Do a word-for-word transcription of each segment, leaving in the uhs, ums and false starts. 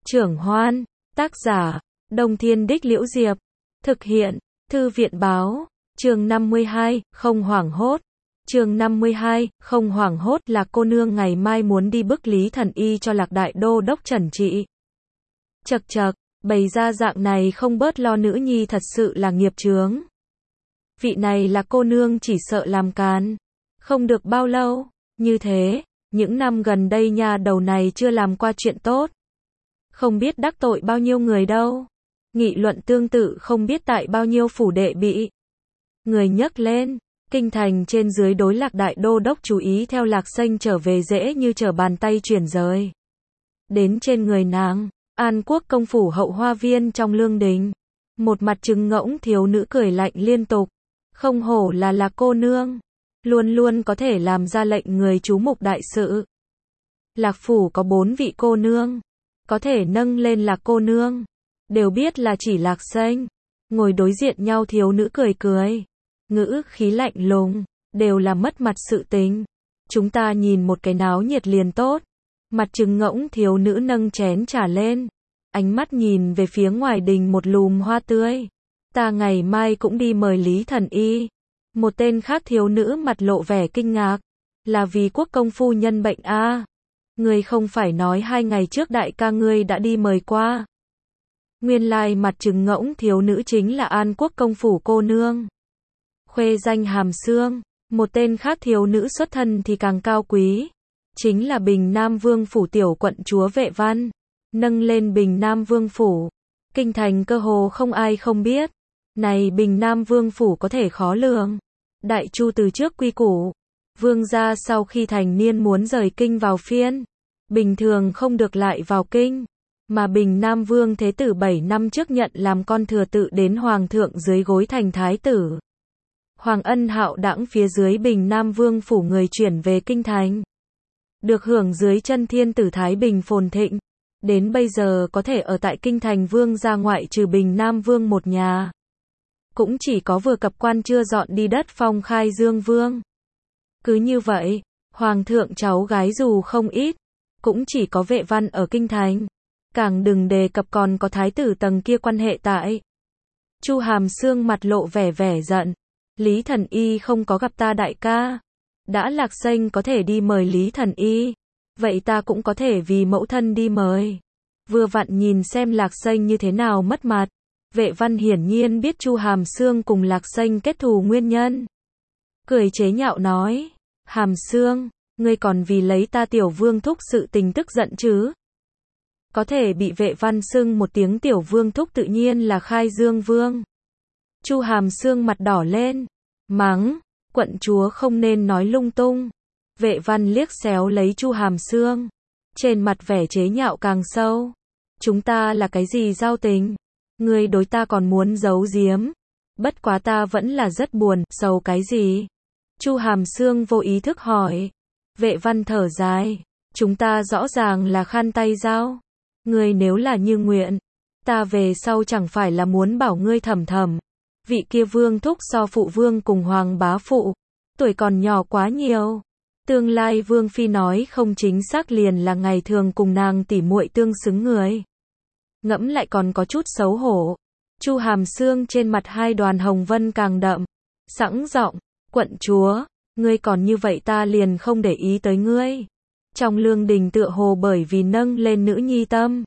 Trưởng Hoan, tác giả, Đông Thiên Đích Liễu Diệp, thực hiện, Thư viện Báo, chương năm mươi hai, không hoảng hốt. Chương năm mươi hai, không hoảng hốt là cô nương ngày mai muốn đi bức Lý Thần Y cho Lạc Đại Đô đốc trần trị. Chậc chậc, bày ra dạng này không bớt lo nữ nhi thật sự là nghiệp chướng. Vị này là cô nương chỉ sợ làm càn. Không được bao lâu, như thế, những năm gần đây nhà đầu này chưa làm qua chuyện tốt. Không biết đắc tội bao nhiêu người đâu. Nghị luận tương tự không biết tại bao nhiêu phủ đệ bị người nhấc lên. Kinh thành trên dưới đối Lạc Đại Đô đốc chú ý theo Lạc Sanh trở về dễ như trở bàn tay chuyển rời. Đến trên người nàng, An Quốc công phủ hậu hoa viên trong lương đình. Một mặt trừng ngỗng thiếu nữ cười lạnh liên tục. Không hổ là là cô nương. Luôn luôn có thể làm ra lệnh người chú mục đại sự. Lạc phủ có bốn vị cô nương. Có thể nâng lên là cô nương. Đều biết là chỉ Lạc Sanh. Ngồi đối diện nhau thiếu nữ cười cười. Ngữ khí lạnh lùng. Đều là mất mặt sự tình. Chúng ta nhìn một cái náo nhiệt liền tốt. Mặt trừng ngỗng thiếu nữ nâng chén trà lên. Ánh mắt nhìn về phía ngoài đình một lùm hoa tươi. Ta ngày mai cũng đi mời Lý Thần Y. Một tên khác thiếu nữ mặt lộ vẻ kinh ngạc. Là vì quốc công phu nhân bệnh a à? Ngươi không phải nói hai ngày trước đại ca ngươi đã đi mời qua. Nguyên lai mặt trừng ngỗng thiếu nữ chính là An Quốc công phủ cô nương. Khuê danh hàm xương. Một tên khác thiếu nữ xuất thân thì càng cao quý. Chính là Bình Nam Vương phủ tiểu quận chúa Vệ Văn. Nâng lên Bình Nam Vương phủ. Kinh thành cơ hồ không ai không biết. Này Bình Nam Vương phủ có thể khó lường. Đại Chu từ trước quy củ. Vương gia sau khi thành niên muốn rời kinh vào phiên. Bình thường không được lại vào kinh. Mà Bình Nam Vương Thế tử bảy năm trước nhận làm con thừa tự đến Hoàng thượng dưới gối thành thái tử. Hoàng ân hạo đãng phía dưới Bình Nam Vương phủ người chuyển về kinh thành. Được hưởng dưới chân thiên tử Thái Bình phồn thịnh. Đến bây giờ có thể ở tại kinh thành vương gia ngoại trừ Bình Nam Vương một nhà. Cũng chỉ có vừa cập quan chưa dọn đi đất phong khai Dương Vương. Cứ như vậy, Hoàng thượng cháu gái dù không ít, cũng chỉ có Vệ Văn ở kinh thành. Càng đừng đề cập còn có thái tử tầng kia quan hệ tại. Chu Hàm Xương mặt lộ vẻ vẻ giận. Lý Thần Y không có gặp ta đại ca. Đã Lạc Sanh có thể đi mời Lý Thần Y. Vậy ta cũng có thể vì mẫu thân đi mời. Vừa vặn nhìn xem Lạc Sanh như thế nào mất mặt. Vệ Văn hiển nhiên biết Chu Hàm Xương cùng Lạc Sanh kết thù nguyên nhân. Cười chế nhạo nói. Hàm Xương, ngươi còn vì lấy ta tiểu vương thúc sự tình tức giận chứ? Có thể bị Vệ Văn xưng một tiếng tiểu vương thúc tự nhiên là khai Dương Vương. Chu Hàm Xương mặt đỏ lên. Mắng, quận chúa không nên nói lung tung. Vệ Văn liếc xéo lấy Chu Hàm Xương. Trên mặt vẻ chế nhạo càng sâu. Chúng ta là cái gì giao tình? Ngươi đối ta còn muốn giấu giếm. Bất quá ta vẫn là rất buồn, sầu cái gì? Chu Hàm Xương vô ý thức hỏi. Vệ Văn thở dài. Chúng ta rõ ràng là khăn tay giao. Ngươi nếu là như nguyện, ta về sau chẳng phải là muốn bảo ngươi thầm thầm. Vị kia vương thúc so phụ vương cùng hoàng bá phụ. Tuổi còn nhỏ quá nhiều. Tương lai vương phi nói không chính xác liền là ngày thường cùng nàng tỉ muội tương xứng người. Ngẫm lại còn có chút xấu hổ. Chu Hàm Xương trên mặt hai đoàn hồng vân càng đậm. Sẵn giọng, quận chúa, ngươi còn như vậy ta liền không để ý tới ngươi. Trong lương đình tựa hồ bởi vì nâng lên nữ nhi tâm.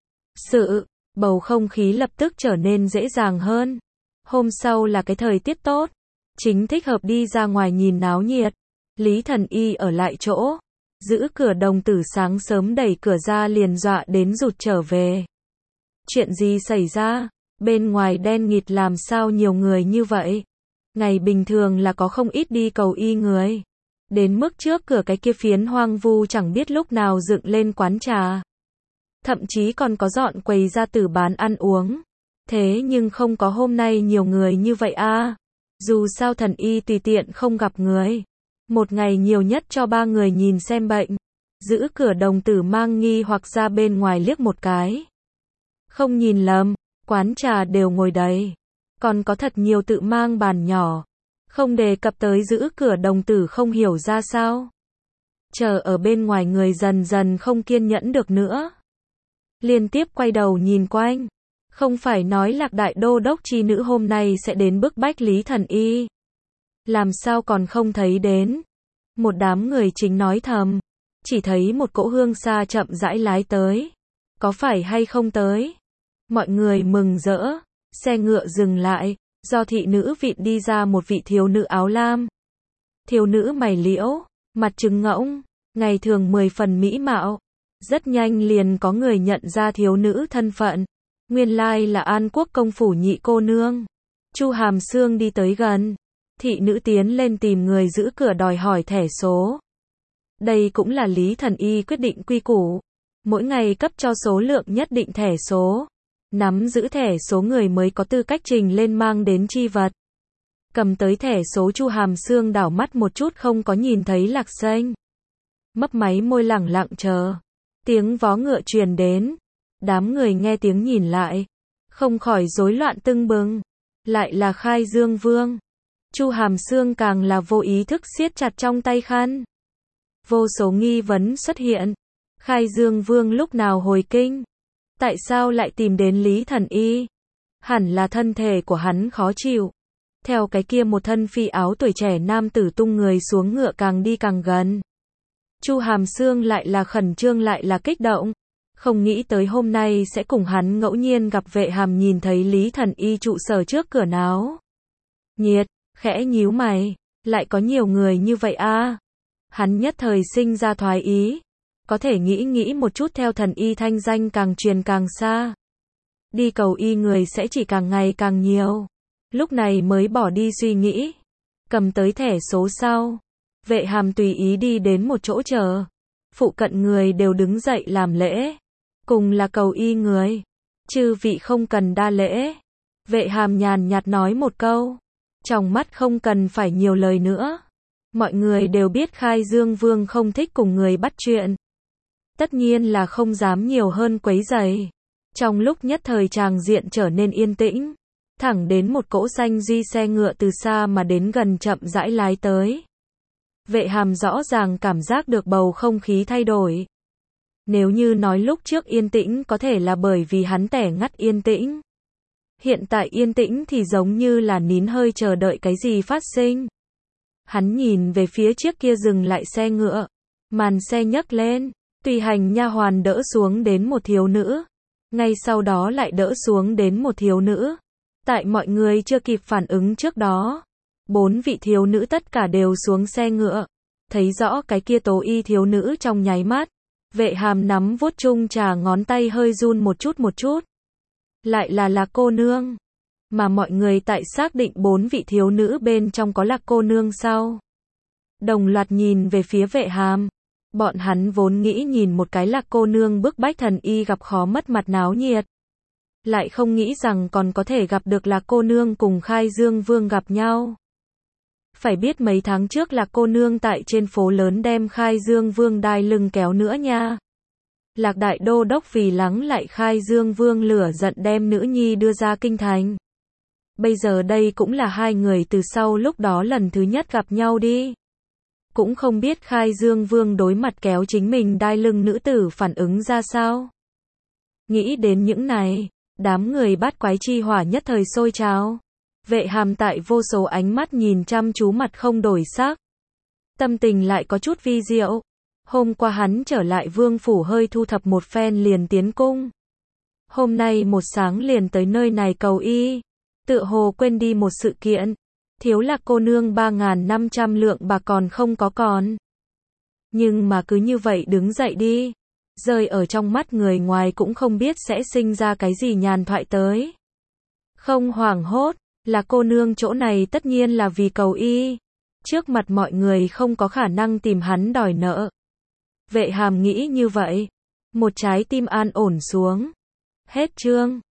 Sự, bầu không khí lập tức trở nên dễ dàng hơn. Hôm sau là cái thời tiết tốt. Chính thích hợp đi ra ngoài nhìn náo nhiệt. Lý Thần Y ở lại chỗ. Giữ cửa đồng tử sáng sớm đẩy cửa ra liền dọa đến rụt trở về. Chuyện gì xảy ra? Bên ngoài đen nghịt làm sao nhiều người như vậy? Ngày bình thường là có không ít đi cầu y người. Đến mức trước cửa cái kia phiến hoang vu chẳng biết lúc nào dựng lên quán trà. Thậm chí còn có dọn quầy ra tử bán ăn uống. Thế nhưng không có hôm nay nhiều người như vậy a à. Dù sao thần y tùy tiện không gặp người. Một ngày nhiều nhất cho ba người nhìn xem bệnh. Giữ cửa đồng tử mang nghi hoặc ra bên ngoài liếc một cái. Không nhìn lầm, quán trà đều ngồi đầy. Còn có thật nhiều tự mang bàn nhỏ. Không đề cập tới giữ cửa đồng tử không hiểu ra sao. Chờ ở bên ngoài người dần dần không kiên nhẫn được nữa. liên tiếp quay đầu nhìn quanh. Không phải nói Lạc Đại Đô Đốc chi nữ hôm nay sẽ đến bức bách Lý Thần Y. Làm sao còn không thấy đến? Một đám người chính nói thầm. Chỉ thấy một cỗ hương xa chậm rãi lái tới. Có phải hay không tới? Mọi người mừng rỡ. Xe ngựa dừng lại. Do thị nữ vịn đi ra một vị thiếu nữ áo lam. Thiếu nữ mày liễu, mặt trứng ngỗng, ngày thường mười phần mỹ mạo. Rất nhanh liền có người nhận ra thiếu nữ thân phận. Nguyên lai là An Quốc công phủ nhị cô nương. Chu Hàm Xương đi tới gần. Thị nữ tiến lên tìm người giữ cửa đòi hỏi thẻ số. Đây cũng là Lý Thần Y quyết định quy củ. Mỗi ngày cấp cho số lượng nhất định thẻ số. Nắm giữ thẻ số người mới có tư cách trình lên mang đến chi vật. Cầm tới thẻ số, Chu Hàm Xương đảo mắt một chút không có nhìn thấy Lạc Xanh. Mấp máy môi lẳng lặng chờ. Tiếng vó ngựa truyền đến. Đám người nghe tiếng nhìn lại. Không khỏi rối loạn tưng bừng. Lại là Khai Dương Vương. Chu Hàm Xương càng là vô ý thức siết chặt trong tay khăn. Vô số nghi vấn xuất hiện. Khai Dương Vương lúc nào hồi kinh? Tại sao lại tìm đến Lý Thần Y? Hẳn là thân thể của hắn khó chịu. Theo cái kia một thân phi áo tuổi trẻ nam tử tung người xuống ngựa càng đi càng gần. Chu Hàm Xương lại là khẩn trương lại là kích động. Không nghĩ tới hôm nay sẽ cùng hắn ngẫu nhiên gặp Vệ Hàm nhìn thấy Lý Thần Y trụ sở trước cửa náo nhiệt, khẽ nhíu mày. Lại có nhiều người như vậy à? Hắn nhất thời sinh ra thoái ý. Có thể nghĩ nghĩ một chút, theo Thần Y thanh danh càng truyền càng xa. Đi cầu y người sẽ chỉ càng ngày càng nhiều. Lúc này mới bỏ đi suy nghĩ. Cầm tới thẻ số sau. Vệ Hàm tùy ý đi đến một chỗ chờ. Phụ cận người đều đứng dậy làm lễ. Cùng là cầu y người. Chư vị không cần đa lễ. Vệ Hàm nhàn nhạt nói một câu. Trong mắt không cần phải nhiều lời nữa. Mọi người đều biết Khai Dương Vương không thích cùng người bắt chuyện. Tất nhiên là không dám nhiều hơn quấy rầy. Trong lúc nhất thời tràng diện trở nên yên tĩnh. Thẳng đến một cỗ xanh duy xe ngựa từ xa mà đến gần chậm rãi lái tới. Vệ Hàm rõ ràng cảm giác được bầu không khí thay đổi. Nếu như nói lúc trước yên tĩnh có thể là bởi vì hắn tẻ ngắt yên tĩnh. Hiện tại yên tĩnh thì giống như là nín hơi chờ đợi cái gì phát sinh. Hắn nhìn về phía chiếc kia dừng lại xe ngựa. Màn xe nhấc lên. Tùy hành nha hoàn đỡ xuống đến một thiếu nữ. Ngay sau đó lại đỡ xuống đến một thiếu nữ. Tại mọi người chưa kịp phản ứng trước đó. Bốn vị thiếu nữ tất cả đều xuống xe ngựa. Thấy rõ cái kia tố y thiếu nữ trong nháy mắt. Vệ Hàm nắm vuốt chung trà ngón tay hơi run một chút một chút. Lại là Lạc cô nương. Mà mọi người tại xác định bốn vị thiếu nữ bên trong có Lạc cô nương sau. Đồng loạt nhìn về phía Vệ Hàm. Bọn hắn vốn nghĩ nhìn một cái Lạc cô nương bức bách Thần Y gặp khó mất mặt náo nhiệt. Lại không nghĩ rằng còn có thể gặp được Lạc cô nương cùng Khai Dương Vương gặp nhau. Phải biết mấy tháng trước Lạc cô nương tại trên phố lớn đem Khai Dương Vương đai lưng kéo nữa nha. Lạc Đại Đô Đốc vì lắng lại Khai Dương Vương lửa giận đem nữ nhi đưa ra kinh thành. Bây giờ đây cũng là hai người từ sau lúc đó lần thứ nhất gặp nhau đi. Cũng không biết Khai Dương Vương đối mặt kéo chính mình đai lưng nữ tử phản ứng ra sao. Nghĩ đến những này, đám người bát quái chi hỏa nhất thời sôi trào. Vệ Hàm tại vô số ánh mắt nhìn chăm chú mặt không đổi sắc. Tâm tình lại có chút vi diệu. Hôm qua hắn trở lại vương phủ hơi thu thập một phen liền tiến cung. Hôm nay một sáng liền tới nơi này cầu y. Tựa hồ quên đi một sự kiện. Thiếu Lạc cô nương ba nghìn năm trăm lượng bạc còn không có còn. Nhưng mà cứ như vậy đứng dậy đi. Rơi ở trong mắt người ngoài cũng không biết sẽ sinh ra cái gì nhàn thoại tới. Không hoảng hốt. Lạc cô nương chỗ này tất nhiên là vì cầu y. Trước mặt mọi người không có khả năng tìm hắn đòi nợ. Vệ Hàm nghĩ như vậy. Một trái tim an ổn xuống. Hết chương.